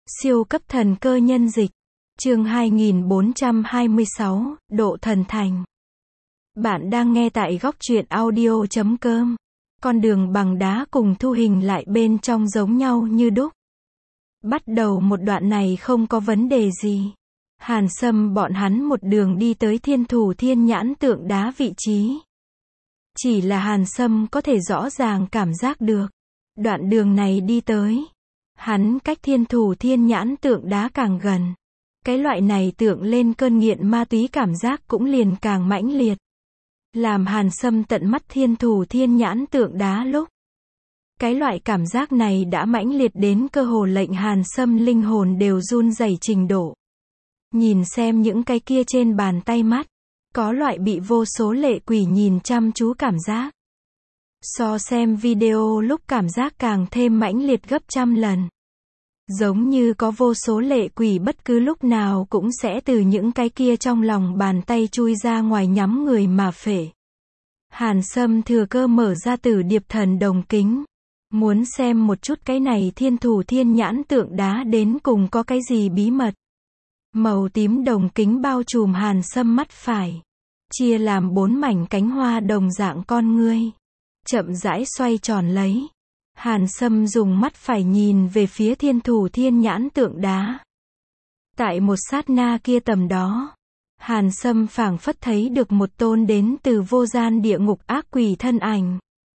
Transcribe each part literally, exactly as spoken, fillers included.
Siêu cấp thần cơ nhân dịch. Chương hai nghìn bốn trăm hai mươi sáu, Độ thần thành. Bạn đang nghe tại góc truyện audio chấm com. Con đường bằng đá cùng thu hình lại bên trong giống nhau như đúc. Bắt đầu một đoạn này không có vấn đề gì. Hàn Sâm bọn hắn một đường đi tới Thiên Thủ Thiên Nhãn tượng đá vị trí. Chỉ là Hàn Sâm có thể rõ ràng cảm giác được. Đoạn đường này đi tới. Hắn cách Thiên Thủ Thiên Nhãn tượng đá càng gần. Cái loại này tượng lên cơn nghiện ma túy cảm giác cũng liền càng mãnh liệt. Làm Hàn Sâm tận mắt Thiên Thủ Thiên Nhãn tượng đá lúc. Cái loại cảm giác này đã mãnh liệt đến cơ hồ lệnh Hàn Sâm linh hồn đều run rẩy trình độ. Nhìn xem những cái kia trên bàn tay mắt. Có loại bị vô số lệ quỷ nhìn chăm chú cảm giác. So xem video lúc cảm giác càng thêm mãnh liệt gấp trăm lần. Giống như có vô số lệ quỷ bất cứ lúc nào cũng sẽ từ những cái kia trong lòng bàn tay chui ra ngoài nhắm người mà phệ. Hàn Sâm thừa cơ mở ra Tử Điệp Thần Đồng kính. Muốn xem một chút cái này Thiên Thủ Thiên Nhãn tượng đá đến cùng có cái gì bí mật. Màu tím đồng kính bao trùm Hàn Sâm mắt phải. Chia làm bốn mảnh cánh hoa đồng dạng con ngươi. Chậm rãi xoay tròn lấy. Hàn Sâm dùng mắt phải nhìn về phía Thiên Thủ Thiên Nhãn tượng đá. Tại một sát na kia tầm đó. Hàn Sâm phảng phất thấy được một tôn đến từ vô gian địa ngục ác quỷ thân ảnh.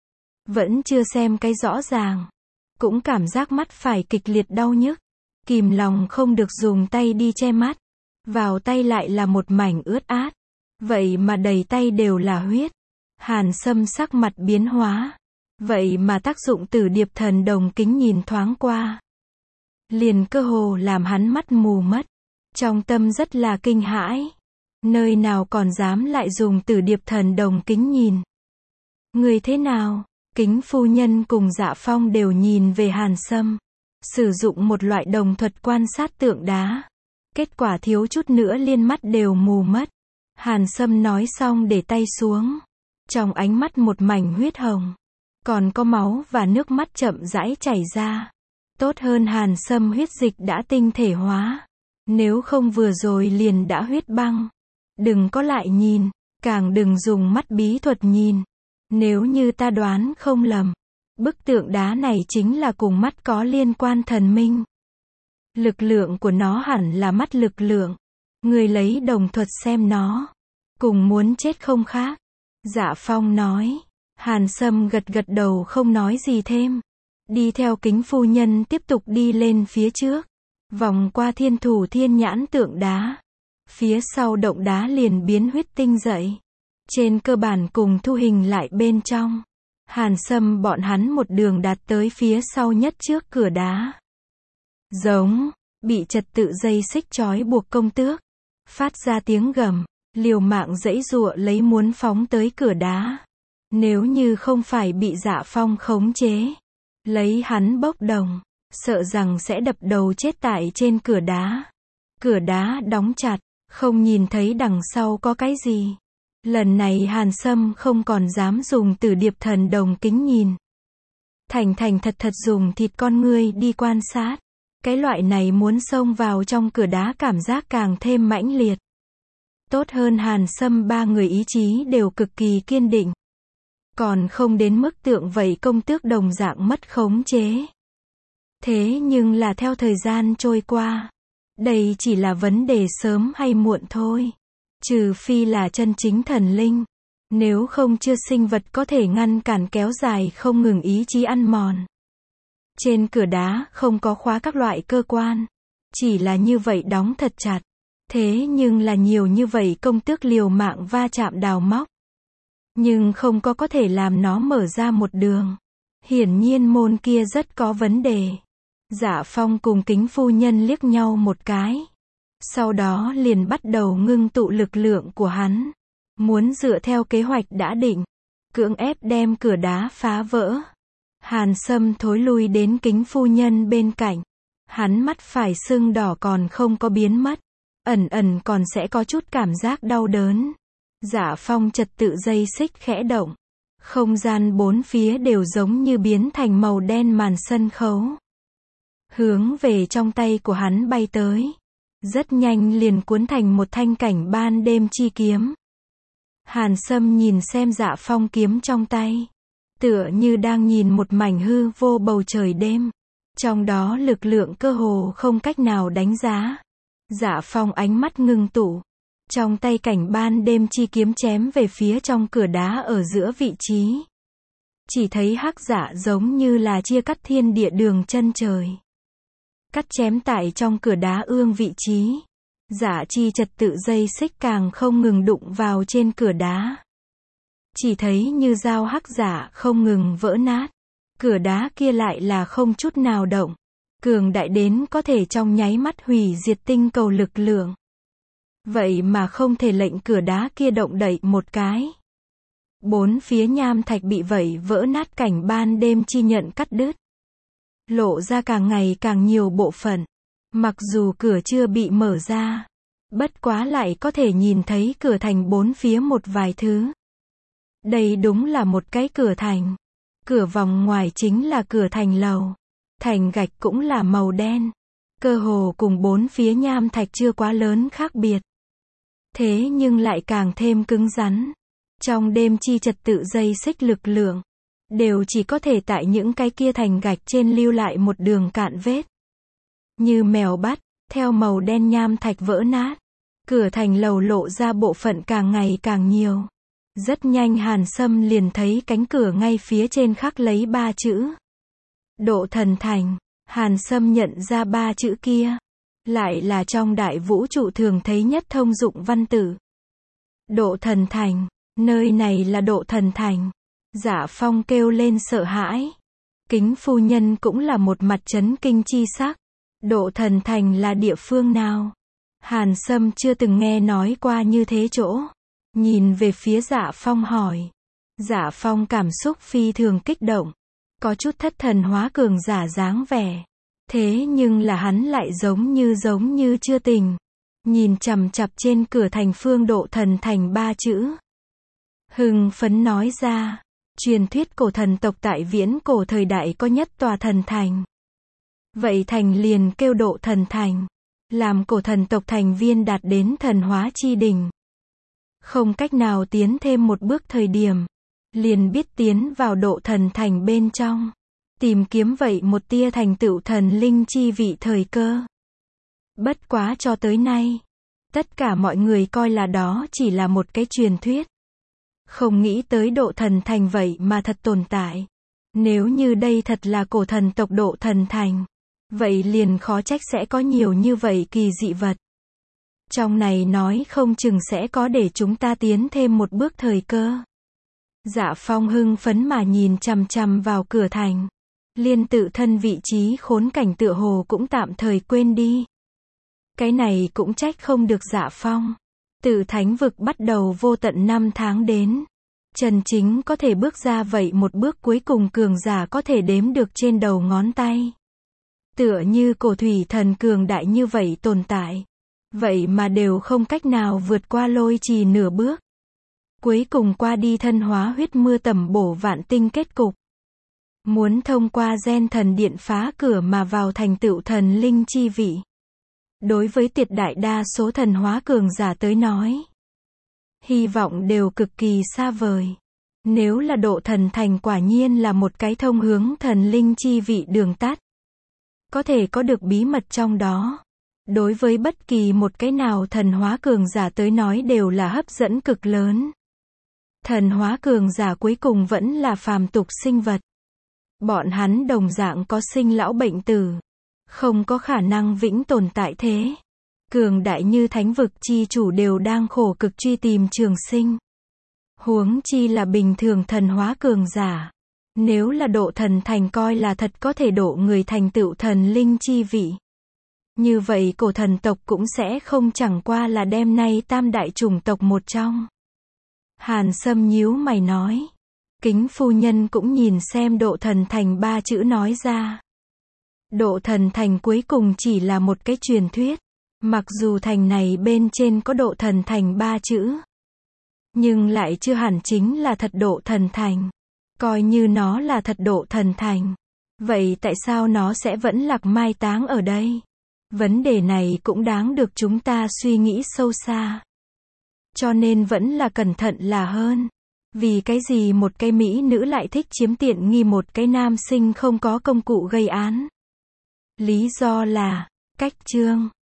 Vẫn chưa xem cái rõ ràng. Cũng cảm giác mắt phải kịch liệt đau nhức. Kìm lòng không được dùng tay đi che mắt. Vào tay lại là một mảnh ướt át. Vậy mà đầy tay đều là huyết. Hàn Sâm sắc mặt biến hóa. Vậy mà tác dụng Tử Điệp Thần Đồng kính nhìn thoáng qua. Liền cơ hồ làm hắn mắt mù mất. Trong tâm rất là kinh hãi. Nơi nào còn dám lại dùng Tử Điệp Thần Đồng kính nhìn. Người thế nào? Kính phu nhân cùng Dạ Phong đều nhìn về Hàn Sâm. Sử dụng một loại đồng thuật quan sát tượng đá. Kết quả thiếu chút nữa liên mắt đều mù mất. Hàn Sâm nói xong để tay xuống. Trong ánh mắt một mảnh huyết hồng. Còn có máu và nước mắt chậm rãi chảy ra. Tốt hơn Hàn Sâm huyết dịch đã tinh thể hóa. Nếu không vừa rồi liền đã huyết băng. Đừng có lại nhìn. Càng đừng dùng mắt bí thuật nhìn. Nếu như ta đoán không lầm. Bức tượng đá này chính là cùng mắt có liên quan thần minh. Lực lượng của nó hẳn là mắt lực lượng. Người lấy đồng thuật xem nó. Cùng muốn chết không khác. Dạ Phong nói. Hàn Sâm gật gật đầu không nói gì thêm. Đi theo kính phu nhân tiếp tục đi lên phía trước. Vòng qua Thiên Thủ Thiên Nhãn tượng đá. Phía sau động đá liền biến huyết tinh dậy. Trên cơ bản cùng thu hình lại bên trong. Hàn Sâm bọn hắn một đường đạt tới phía sau nhất trước cửa đá. Giống. Bị trật tự dây xích trói buộc công tước. Phát ra tiếng gầm. Liều mạng giãy giụa lấy muốn phóng tới cửa đá. Nếu như không phải bị Dạ Phong khống chế. Lấy hắn bốc đồng. Sợ rằng sẽ đập đầu chết tại trên cửa đá. Cửa đá đóng chặt. Không nhìn thấy đằng sau có cái gì. Lần này Hàn Sâm không còn dám dùng Tử Điệp Thần Đồng kính nhìn. Thành thành thật thật dùng thịt con ngươi đi quan sát. Cái loại này muốn xông vào trong cửa đá cảm giác càng thêm mãnh liệt. Tốt hơn Hàn Sâm ba người ý chí đều cực kỳ kiên định. Còn không đến mức tượng vậy công tước đồng dạng mất khống chế. Thế nhưng là theo thời gian trôi qua. Đây chỉ là vấn đề sớm hay muộn thôi. Trừ phi là chân chính thần linh. Nếu không chưa sinh vật có thể ngăn cản kéo dài không ngừng ý chí ăn mòn. Trên cửa đá không có khóa các loại cơ quan. Chỉ là như vậy đóng thật chặt. Thế nhưng là nhiều như vậy công tước liều mạng va chạm đào móc. Nhưng không có có thể làm nó mở ra một đường. Hiển nhiên môn kia rất có vấn đề. Dạ Phong cùng kính phu nhân liếc nhau một cái. Sau đó liền bắt đầu ngưng tụ lực lượng của hắn. Muốn dựa theo kế hoạch đã định. Cưỡng ép đem cửa đá phá vỡ. Hàn Sâm thối lui đến kính phu nhân bên cạnh. Hắn mắt phải sưng đỏ còn không có biến mất. Ẩn ẩn còn sẽ có chút cảm giác đau đớn. Dạ Phong trật tự dây xích khẽ động. Không gian bốn phía đều giống như biến thành màu đen màn sân khấu. hướng về trong tay của hắn bay tới. Rất nhanh liền cuốn thành một thanh cảnh ban đêm chi kiếm. Hàn Sâm nhìn xem Dạ Phong kiếm trong tay, tựa như đang nhìn một mảnh hư vô bầu trời đêm. Trong đó lực lượng cơ hồ không cách nào đánh giá. Dạ Phong ánh mắt ngưng tụ. Trong tay cảnh ban đêm chi kiếm chém về phía trong cửa đá ở giữa vị trí. Chỉ thấy hắc dạ giống như là chia cắt thiên địa đường chân trời. Cắt chém tại trong cửa đá ương vị trí. Dạ chi trật tự dây xích càng không ngừng đụng vào trên cửa đá. Chỉ thấy như dao hắc dạ không ngừng vỡ nát. Cửa đá kia lại là không chút nào động. Cường đại đến có thể trong nháy mắt hủy diệt tinh cầu lực lượng. Vậy mà không thể lệnh cửa đá kia động đậy một cái. Bốn phía nham thạch bị vẩy vỡ nát, cảnh ban đêm chi nhận cắt đứt. Lộ ra càng ngày càng nhiều bộ phận. Mặc dù cửa chưa bị mở ra, bất quá lại có thể nhìn thấy cửa thành bốn phía một vài thứ. Đây đúng là một cái cửa thành. Cửa vòng ngoài chính là cửa thành lầu. Thành gạch cũng là màu đen. Cơ hồ cùng bốn phía nham thạch chưa quá lớn khác biệt. Thế nhưng lại càng thêm cứng rắn. Trong đêm chi trật tự dây xích lực lượng, đều chỉ có thể tại những cái kia thành gạch trên lưu lại một đường cạn vết. Như mèo bắt, theo màu đen nham thạch vỡ nát. Cửa thành lầu lộ ra bộ phận càng ngày càng nhiều. Rất nhanh Hàn Sâm liền thấy cánh cửa ngay phía trên khắc lấy ba chữ. Độ thần thành. Hàn Sâm nhận ra ba chữ kia. Lại là trong đại vũ trụ thường thấy nhất thông dụng văn tự. Độ thần thành. Nơi này là độ thần thành. Dạ Phong kêu lên sợ hãi. Kính phu nhân cũng là một mặt chấn kinh chi sắc. Độ thần thành là địa phương nào? Hàn Sâm chưa từng nghe nói qua như thế chỗ. Nhìn về phía Dạ Phong hỏi. Dạ Phong cảm xúc phi thường kích động. Có chút thất thần hóa cường giả dáng vẻ. Thế nhưng là hắn lại giống như giống như chưa tỉnh. Nhìn chằm chằm trên cửa thành phương độ thần thành ba chữ. Hưng phấn nói ra. Truyền thuyết cổ thần tộc tại viễn cổ thời đại có nhất tòa thần thành. Vậy thành liền kêu độ thần thành. Làm cổ thần tộc thành viên đạt đến thần hóa chi đỉnh. Không cách nào tiến thêm một bước thời điểm. Liền biết tiến vào độ thần thành bên trong. Tìm kiếm vậy một tia thành tựu thần linh chi vị thời cơ. Bất quá cho tới nay. Tất cả mọi người coi là đó chỉ là một cái truyền thuyết. Không nghĩ tới độ thần thành vậy mà thật tồn tại. Nếu như đây thật là cổ thần tộc độ thần thành. Vậy liền khó trách sẽ có nhiều như vậy kỳ dị vật. Trong này nói không chừng sẽ có để chúng ta tiến thêm một bước thời cơ. Dạ Phong hưng phấn mà nhìn chằm chằm vào cửa thành. Liên tự thân vị trí khốn cảnh tựa hồ cũng tạm thời quên đi. Cái này cũng trách không được Dạ Phong. Từ thánh vực bắt đầu vô tận năm tháng đến. Chân chính có thể bước ra vậy một bước cuối cùng cường giả có thể đếm được trên đầu ngón tay. Tựa như cổ thủy thần cường đại như vậy tồn tại. Vậy mà đều không cách nào vượt qua lôi trì nửa bước. Cuối cùng qua đi thân hóa huyết mưa tầm bổ vạn tinh kết cục. Muốn thông qua gen thần điện phá cửa mà vào thành tựu thần linh chi vị. Đối với tuyệt đại đa số thần hóa cường giả tới nói. Hy vọng đều cực kỳ xa vời. Nếu là độ thần thành quả nhiên là một cái thông hướng thần linh chi vị đường tắt. Có thể có được bí mật trong đó. Đối với bất kỳ một cái nào thần hóa cường giả tới nói đều là hấp dẫn cực lớn. Thần hóa cường giả cuối cùng vẫn là phàm tục sinh vật. Bọn hắn đồng dạng có sinh lão bệnh tử. Không có khả năng vĩnh tồn tại thế. Cường đại như thánh vực chi chủ đều đang khổ cực truy tìm trường sinh. Huống chi là bình thường thần hóa cường giả. Nếu là độ thần thành coi là thật có thể độ người thành tựu thần linh chi vị. Như vậy cổ thần tộc cũng sẽ không chẳng qua là đem nay tam đại chủng tộc một trong. Hàn Sâm nhíu mày nói. Kính phu nhân cũng nhìn xem độ thần thành ba chữ nói ra. Độ thần thành cuối cùng chỉ là một cái truyền thuyết. Mặc dù thành này bên trên có độ thần thành ba chữ. Nhưng lại chưa hẳn chính là thật độ thần thành. Coi như nó là thật độ thần thành. Vậy tại sao nó sẽ vẫn lạc mai táng ở đây? Vấn đề này cũng đáng được chúng ta suy nghĩ sâu xa. Cho nên vẫn là cẩn thận là hơn. Vì cái gì một cái mỹ nữ lại thích chiếm tiện nghi một cái nam sinh không có công cụ gây án? Lý do là, cách chương.